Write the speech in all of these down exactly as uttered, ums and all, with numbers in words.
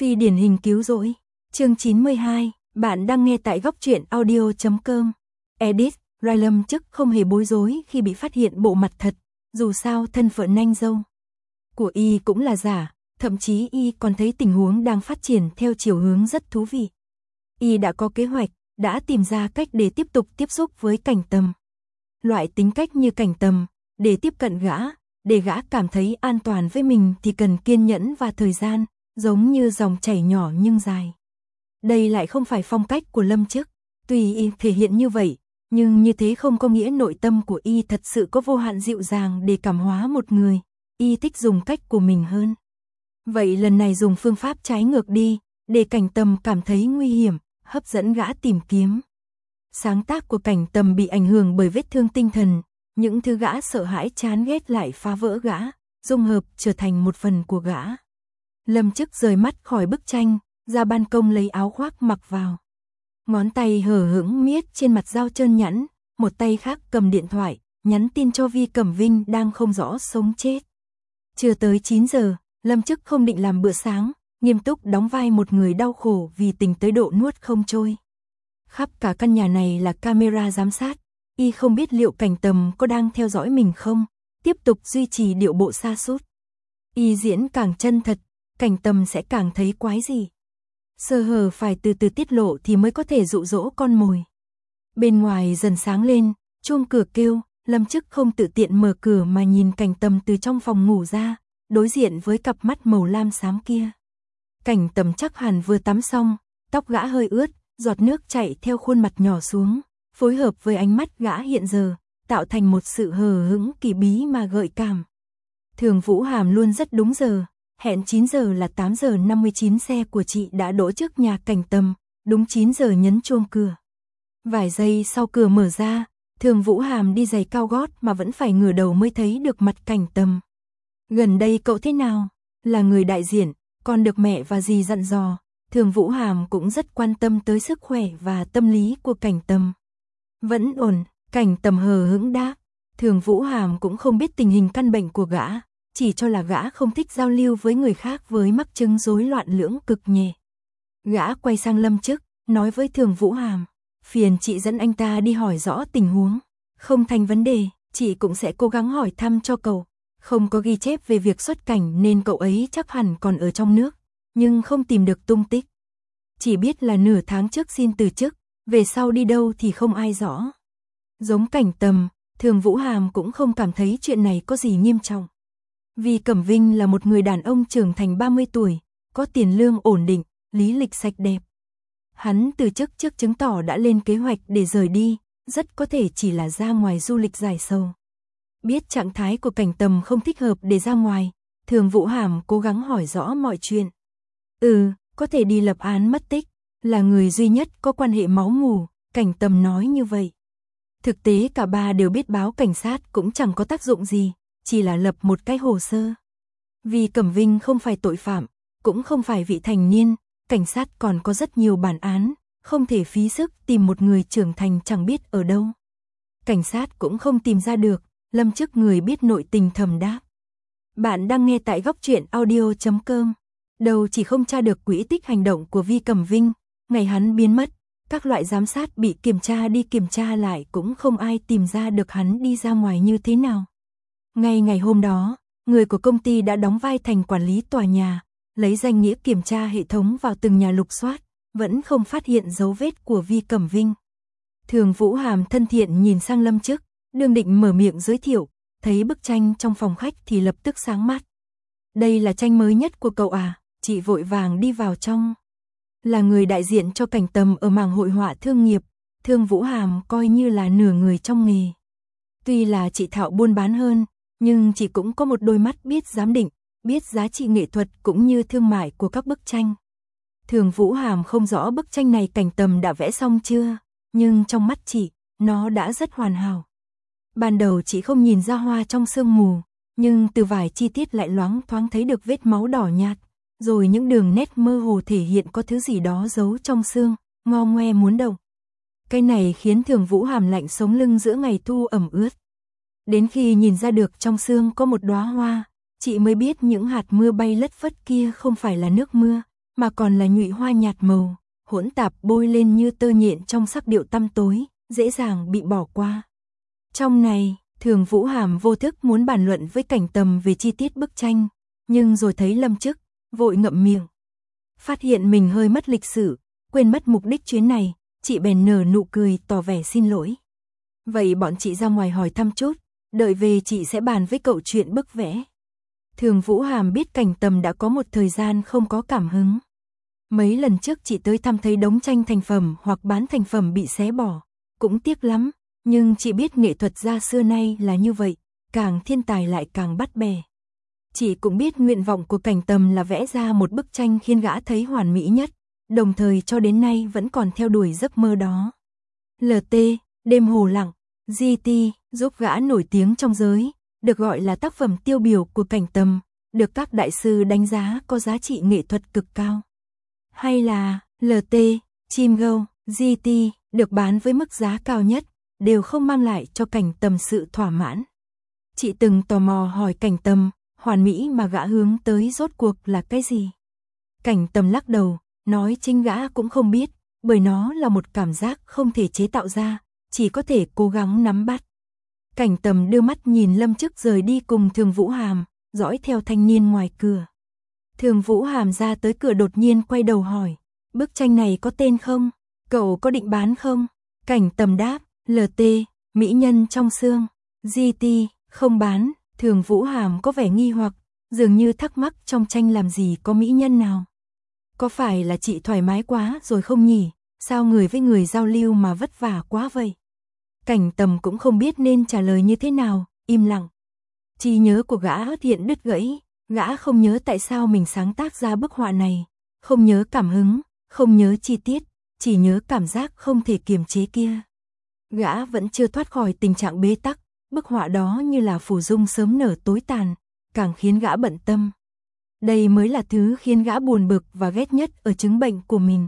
Phi điển hình cứu rỗi. Chương chín mươi hai, bạn đang nghe tại góc truyện audio chấm com. Edit, Rai Lâm Chức không hề bối rối khi bị phát hiện bộ mặt thật, dù sao thân phận nanh dâu của y cũng là giả, thậm chí y còn thấy tình huống đang phát triển theo chiều hướng rất thú vị. Y đã có kế hoạch, đã tìm ra cách để tiếp tục tiếp xúc với Cảnh Tầm. Loại tính cách như Cảnh Tầm, để tiếp cận gã, để gã cảm thấy an toàn với mình thì cần kiên nhẫn và thời gian, giống như dòng chảy nhỏ nhưng dài. Đây lại không phải phong cách của Lâm Chức, tuy y thể hiện như vậy, nhưng như thế không có nghĩa nội tâm của y thật sự có vô hạn dịu dàng để cảm hóa một người, y thích dùng cách của mình hơn. Vậy lần này dùng phương pháp trái ngược đi, để Cảnh Tầm cảm thấy nguy hiểm, hấp dẫn gã tìm kiếm. Sáng tác của Cảnh Tầm bị ảnh hưởng bởi vết thương tinh thần, những thứ gã sợ hãi chán ghét lại phá vỡ gã, dung hợp trở thành một phần của gã. Lâm Chức rời mắt khỏi bức tranh, ra ban công lấy áo khoác mặc vào. Ngón tay hờ hững miết trên mặt dao trơn nhẵn, một tay khác cầm điện thoại, nhắn tin cho Vi Cẩm Vinh đang không rõ sống chết. Chưa tới chín giờ, Lâm Chức không định làm bữa sáng, nghiêm túc đóng vai một người đau khổ vì tình tới độ nuốt không trôi. Khắp cả căn nhà này là camera giám sát, y không biết liệu Cảnh Tầm có đang theo dõi mình không, tiếp tục duy trì điệu bộ sa sút. Y diễn càng chân thật, Cảnh Tầm sẽ càng thấy quái gì. Sơ hở phải từ từ tiết lộ thì mới có thể dụ dỗ con mồi. Bên ngoài dần sáng lên, chuông cửa kêu, Lâm Chức không tự tiện mở cửa mà nhìn Cảnh Tầm từ trong phòng ngủ ra, đối diện với cặp mắt màu lam xám kia. Cảnh Tầm chắc hẳn vừa tắm xong, tóc gã hơi ướt, giọt nước chảy theo khuôn mặt nhỏ xuống, phối hợp với ánh mắt gã hiện giờ, tạo thành một sự hờ hững kỳ bí mà gợi cảm. Thường Vũ Hàm luôn rất đúng giờ, hẹn chín giờ là tám giờ năm mươi chín xe của chị đã đỗ trước nhà Cảnh Tầm, đúng chín giờ nhấn chuông cửa. Vài giây sau cửa mở ra, Thường Vũ Hàm đi giày cao gót mà vẫn phải ngửa đầu mới thấy được mặt Cảnh Tầm. Gần đây cậu thế nào? Là người đại diện, còn được mẹ và dì dặn dò, Thường Vũ Hàm cũng rất quan tâm tới sức khỏe và tâm lý của Cảnh Tầm. Vẫn ổn, Cảnh Tầm hờ hững đáp. Thường Vũ Hàm cũng không biết tình hình căn bệnh của gã, chỉ cho là gã không thích giao lưu với người khác với mắc chứng rối loạn lưỡng cực nhẹ. Gã quay sang Lâm Chức, nói với Thường Vũ Hàm, phiền chị dẫn anh ta đi hỏi rõ tình huống. Không thành vấn đề, chị cũng sẽ cố gắng hỏi thăm cho cậu. Không có ghi chép về việc xuất cảnh nên cậu ấy chắc hẳn còn ở trong nước, nhưng không tìm được tung tích. Chỉ biết là nửa tháng trước xin từ chức, về sau đi đâu thì không ai rõ. Giống Cảnh Tầm, Thường Vũ Hàm cũng không cảm thấy chuyện này có gì nghiêm trọng. Vì Cẩm Vinh là một người đàn ông trưởng thành ba mươi tuổi, có tiền lương ổn định, lý lịch sạch đẹp. Hắn từ chức trước chứng tỏ đã lên kế hoạch để rời đi, rất có thể chỉ là ra ngoài du lịch giải sầu. Biết trạng thái của Cảnh Tầm không thích hợp để ra ngoài, Thường Vũ Hàm cố gắng hỏi rõ mọi chuyện. Ừ, có thể đi lập án mất tích, là người duy nhất có quan hệ máu mủ, Cảnh Tầm nói như vậy. Thực tế cả ba đều biết báo cảnh sát cũng chẳng có tác dụng gì, chỉ là lập một cái hồ sơ. Vì Cẩm Vinh không phải tội phạm, cũng không phải vị thành niên, cảnh sát còn có rất nhiều bản án, không thể phí sức tìm một người trưởng thành chẳng biết ở đâu. Cảnh sát cũng không tìm ra được, Lâm Chức người biết nội tình thầm đáp. Bạn đang nghe tại góc truyện audio chấm com. Đầu chỉ không tra được quỹ tích hành động của Vi Cẩm Vinh, ngày hắn biến mất, các loại giám sát bị kiểm tra đi kiểm tra lại cũng không ai tìm ra được hắn đi ra ngoài như thế nào. Ngay ngày hôm đó, người của công ty đã đóng vai thành quản lý tòa nhà, lấy danh nghĩa kiểm tra hệ thống vào từng nhà lục soát, vẫn không phát hiện dấu vết của Vi Cẩm Vinh. Thường Vũ Hàm thân thiện nhìn sang Lâm Chức, đương định mở miệng giới thiệu, thấy bức tranh trong phòng khách thì lập tức sáng mắt. Đây là tranh mới nhất của cậu à? Chị vội vàng đi vào trong. Là người đại diện cho Cảnh Tầm ở mảng hội họa thương nghiệp, Thường Vũ Hàm coi như là nửa người trong nghề. Tuy là chị thạo buôn bán hơn, nhưng chị cũng có một đôi mắt biết giám định, biết giá trị nghệ thuật cũng như thương mại của các bức tranh. Thường Vũ Hàm không rõ bức tranh này Cảnh Tầm đã vẽ xong chưa, nhưng trong mắt chị, nó đã rất hoàn hảo. Ban đầu chị không nhìn ra hoa trong sương mù, nhưng từ vài chi tiết lại loáng thoáng thấy được vết máu đỏ nhạt, rồi những đường nét mơ hồ thể hiện có thứ gì đó giấu trong xương, ngo ngoe muốn động. Cái này khiến Thường Vũ Hàm lạnh sống lưng giữa ngày thu ẩm ướt. Đến khi nhìn ra được trong xương có một đóa hoa, chị mới biết những hạt mưa bay lất phất kia không phải là nước mưa, mà còn là nhụy hoa nhạt màu, hỗn tạp bôi lên như tơ nhện trong sắc điệu tăm tối, dễ dàng bị bỏ qua. Trong này, Thường Vũ Hàm vô thức muốn bàn luận với Cảnh Tầm về chi tiết bức tranh, nhưng rồi thấy Lâm Chức, vội ngậm miệng. Phát hiện mình hơi mất lịch sự, quên mất mục đích chuyến này, chị bèn nở nụ cười tỏ vẻ xin lỗi. Vậy bọn chị ra ngoài hỏi thăm chút, đợi về chị sẽ bàn với cậu chuyện bức vẽ. Thường Vũ Hàm biết Cảnh Tầm đã có một thời gian không có cảm hứng. Mấy lần trước chị tới thăm thấy đống tranh thành phẩm hoặc bán thành phẩm bị xé bỏ, cũng tiếc lắm, nhưng chị biết nghệ thuật gia xưa nay là như vậy, càng thiên tài lại càng bắt bè. Chị cũng biết nguyện vọng của Cảnh Tầm là vẽ ra một bức tranh khiến gã thấy hoàn mỹ nhất, đồng thời cho đến nay vẫn còn theo đuổi giấc mơ đó. lờ tê, Đêm Hồ Lặng, giê tê, giúp gã nổi tiếng trong giới, được gọi là tác phẩm tiêu biểu của Cảnh Tầm, được các đại sư đánh giá có giá trị nghệ thuật cực cao. Hay là lờ tê, Chim Gâu, giê tê, được bán với mức giá cao nhất, đều không mang lại cho Cảnh Tầm sự thỏa mãn. Chị từng tò mò hỏi Cảnh Tầm, hoàn mỹ mà gã hướng tới rốt cuộc là cái gì? Cảnh Tầm lắc đầu, nói chính gã cũng không biết, bởi nó là một cảm giác không thể chế tạo ra, chỉ có thể cố gắng nắm bắt. Cảnh Tầm đưa mắt nhìn Lâm Chức rời đi cùng Thường Vũ Hàm, dõi theo thanh niên ngoài cửa. Thường Vũ Hàm ra tới cửa đột nhiên quay đầu hỏi, bức tranh này có tên không? Cậu có định bán không? Cảnh Tầm đáp, lờ tê, mỹ nhân trong xương, giê tê, không bán. Thường Vũ Hàm có vẻ nghi hoặc, dường như thắc mắc trong tranh làm gì có mỹ nhân nào. Có phải là chị thoải mái quá rồi không nhỉ? Sao người với người giao lưu mà vất vả quá vậy? Cảnh Tầm cũng không biết nên trả lời như thế nào, im lặng. Trí nhớ của gã hiện đứt gãy, gã không nhớ tại sao mình sáng tác ra bức họa này, không nhớ cảm hứng, không nhớ chi tiết, chỉ nhớ cảm giác không thể kiềm chế kia. Gã vẫn chưa thoát khỏi tình trạng bế tắc, bức họa đó như là phù dung sớm nở tối tàn, càng khiến gã bận tâm. Đây mới là thứ khiến gã buồn bực và ghét nhất ở chứng bệnh của mình.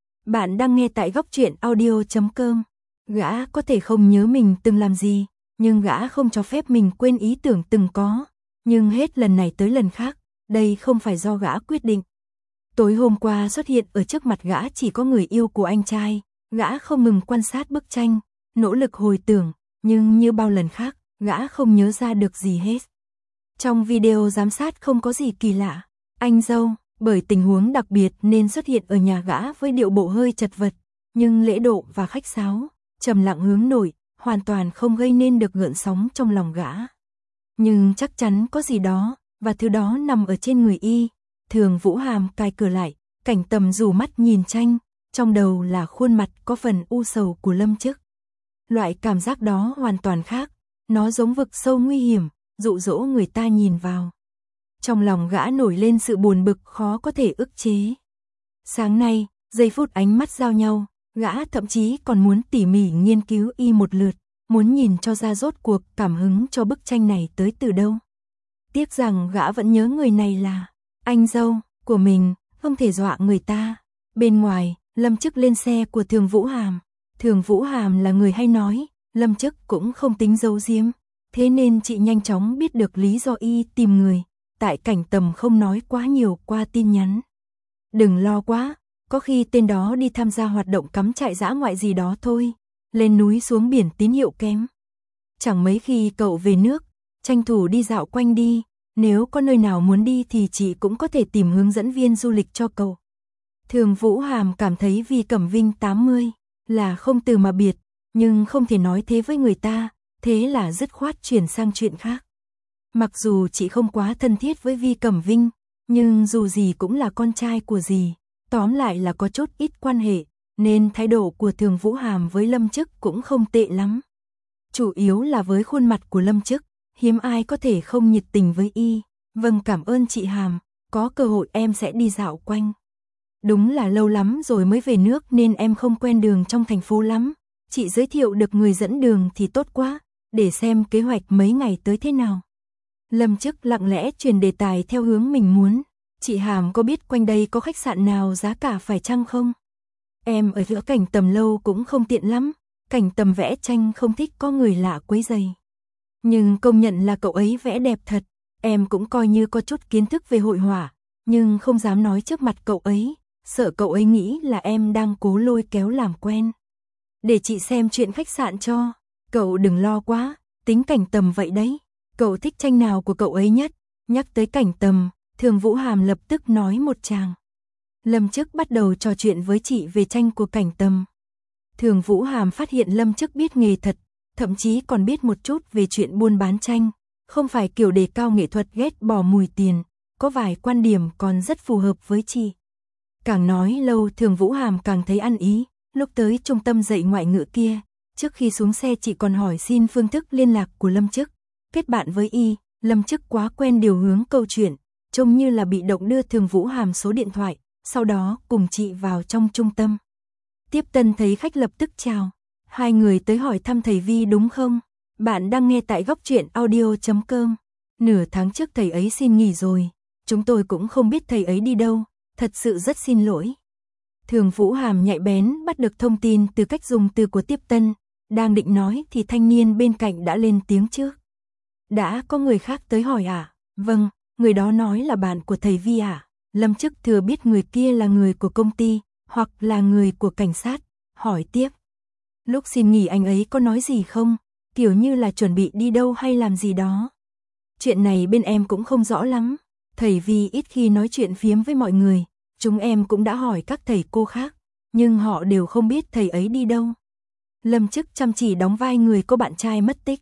Bạn đang nghe tại góc truyện audio chấm com. Gã có thể không nhớ mình từng làm gì, nhưng gã không cho phép mình quên ý tưởng từng có. Nhưng hết lần này tới lần khác, đây không phải do gã quyết định. Tối hôm qua xuất hiện ở trước mặt gã chỉ có người yêu của anh trai, gã không ngừng quan sát bức tranh, nỗ lực hồi tưởng, nhưng như bao lần khác, gã không nhớ ra được gì hết. Trong video giám sát không có gì kỳ lạ, anh dâu, bởi tình huống đặc biệt nên xuất hiện ở nhà gã với điệu bộ hơi chật vật, nhưng lễ độ và khách sáo, trầm lặng hướng nội, hoàn toàn không gây nên được gợn sóng trong lòng gã. Nhưng chắc chắn có gì đó, và thứ đó nằm ở trên người y. Thường Vũ Hàm cài cửa lại, Cảnh Tầm rủ mắt nhìn tranh, trong đầu là khuôn mặt có phần u sầu của Lâm Chức. Loại cảm giác đó hoàn toàn khác, nó giống vực sâu nguy hiểm, dụ dỗ người ta nhìn vào. Trong lòng gã nổi lên sự buồn bực khó có thể ức chế. Sáng nay, giây phút ánh mắt giao nhau, gã thậm chí còn muốn tỉ mỉ nghiên cứu y một lượt, muốn nhìn cho ra rốt cuộc cảm hứng cho bức tranh này tới từ đâu. Tiếc rằng gã vẫn nhớ người này là anh dâu của mình, không thể dọa người ta. Bên ngoài, Lâm Chức lên xe của Thường Vũ Hàm. Thường Vũ Hàm là người hay nói, Lâm Chức cũng không tính giấu giếm, thế nên chị nhanh chóng biết được lý do y tìm người, tại Cảnh Tầm không nói quá nhiều qua tin nhắn. Đừng lo quá, có khi tên đó đi tham gia hoạt động cắm trại dã ngoại gì đó thôi, lên núi xuống biển tín hiệu kém. Chẳng mấy khi cậu về nước, tranh thủ đi dạo quanh đi, nếu có nơi nào muốn đi thì chị cũng có thể tìm hướng dẫn viên du lịch cho cậu. Thường Vũ Hàm cảm thấy Vi Cẩm Vinh tám mươi là không từ mà biệt, nhưng không thể nói thế với người ta, thế là dứt khoát chuyển sang chuyện khác. Mặc dù chị không quá thân thiết với Vi Cẩm Vinh, nhưng dù gì cũng là con trai của dì, tóm lại là có chút ít quan hệ, nên thái độ của Thường Vũ Hàm với Lâm Chức cũng không tệ lắm. Chủ yếu là với khuôn mặt của Lâm Chức, hiếm ai có thể không nhiệt tình với y. Vâng, cảm ơn chị Hàm, có cơ hội em sẽ đi dạo quanh. Đúng là lâu lắm rồi mới về nước nên em không quen đường trong thành phố lắm. Chị giới thiệu được người dẫn đường thì tốt quá, để xem kế hoạch mấy ngày tới thế nào. Lâm Chức lặng lẽ truyền đề tài theo hướng mình muốn. Chị Hàm có biết quanh đây có khách sạn nào giá cả phải chăng không? Em ở giữa Cảnh Tầm lâu cũng không tiện lắm. Cảnh Tầm vẽ tranh không thích có người lạ quấy rầy. Nhưng công nhận là cậu ấy vẽ đẹp thật. Em cũng coi như có chút kiến thức về hội họa, nhưng không dám nói trước mặt cậu ấy, sợ cậu ấy nghĩ là em đang cố lôi kéo làm quen. Để chị xem chuyện khách sạn cho, cậu đừng lo quá, tính Cảnh Tầm vậy đấy. Cậu thích tranh nào của cậu ấy nhất? Nhắc tới Cảnh Tầm, Thường Vũ Hàm lập tức nói một tràng. Lâm Chức bắt đầu trò chuyện với chị về tranh của Cảnh Tầm. Thường Vũ Hàm phát hiện Lâm Chức biết nghề thật, thậm chí còn biết một chút về chuyện buôn bán tranh, không phải kiểu đề cao nghệ thuật ghét bỏ mùi tiền, có vài quan điểm còn rất phù hợp với chị. Càng nói lâu Thường Vũ Hàm càng thấy ăn ý, lúc tới trung tâm dạy ngoại ngữ kia, trước khi xuống xe chị còn hỏi xin phương thức liên lạc của Lâm Chức, kết bạn với y. Lâm Chức quá quen điều hướng câu chuyện, trông như là bị động đưa Thường Vũ Hàm số điện thoại, sau đó cùng chị vào trong trung tâm. Tiếp tân thấy khách lập tức chào, hai người tới hỏi thăm thầy Vi đúng không? Bạn đang nghe tại góc truyện audio chấm com. Nửa tháng trước thầy ấy xin nghỉ rồi, chúng tôi cũng không biết thầy ấy đi đâu, thật sự rất xin lỗi. Thường Vũ Hàm nhạy bén bắt được thông tin từ cách dùng từ của tiếp tân, đang định nói thì thanh niên bên cạnh đã lên tiếng trước. Đã có người khác tới hỏi à? Vâng, người đó nói là bạn của thầy Vi à? Lâm Chức thừa biết người kia là người của công ty, hoặc là người của cảnh sát, hỏi tiếp. Lúc xin nghỉ anh ấy có nói gì không? Kiểu như là chuẩn bị đi đâu hay làm gì đó. Chuyện này bên em cũng không rõ lắm. Thầy Vi ít khi nói chuyện phiếm với mọi người, chúng em cũng đã hỏi các thầy cô khác, nhưng họ đều không biết thầy ấy đi đâu. Lâm Chức chăm chỉ đóng vai người có bạn trai mất tích.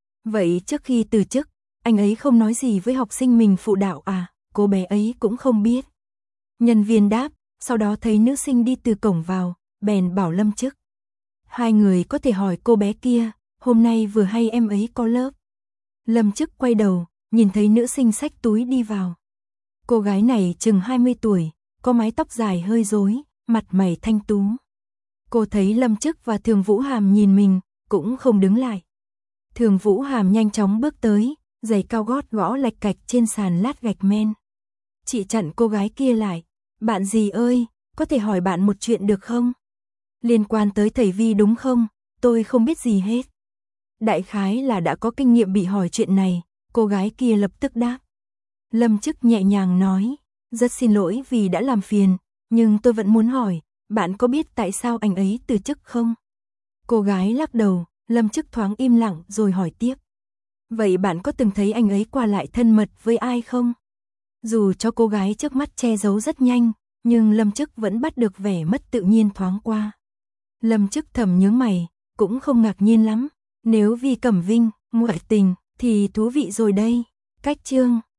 Vậy trước khi từ chức, anh ấy không nói gì với học sinh mình phụ đạo à? Cô bé ấy cũng không biết. Nhân viên đáp, sau đó thấy nữ sinh đi từ cổng vào, bèn bảo Lâm Chức. Hai người có thể hỏi cô bé kia, hôm nay vừa hay em ấy có lớp. Lâm Chức quay đầu, nhìn thấy nữ sinh xách túi đi vào. Cô gái này chừng hai mươi tuổi, có mái tóc dài hơi rối, mặt mày thanh tú. Cô thấy Lâm Chức và Thường Vũ Hàm nhìn mình, cũng không đứng lại. Thường Vũ Hàm nhanh chóng bước tới, giày cao gót gõ lạch cạch trên sàn lát gạch men. Chị chặn cô gái kia lại. Bạn gì ơi, có thể hỏi bạn một chuyện được không? Liên quan tới thầy Vi đúng không? Tôi không biết gì hết. Đại khái là đã có kinh nghiệm bị hỏi chuyện này, cô gái kia lập tức đáp. Lâm Chức nhẹ nhàng nói, rất xin lỗi vì đã làm phiền, nhưng tôi vẫn muốn hỏi, bạn có biết tại sao anh ấy từ chức không? Cô gái lắc đầu, Lâm Chức thoáng im lặng rồi hỏi tiếp. Vậy bạn có từng thấy anh ấy qua lại thân mật với ai không? Dù cho cô gái trước mắt che giấu rất nhanh, nhưng Lâm Chức vẫn bắt được vẻ mất tự nhiên thoáng qua. Lâm Chức thầm nhướng mày, cũng không ngạc nhiên lắm. Nếu Vi Cẩm Vinh, ngoại tình, thì thú vị rồi đây. Cách chương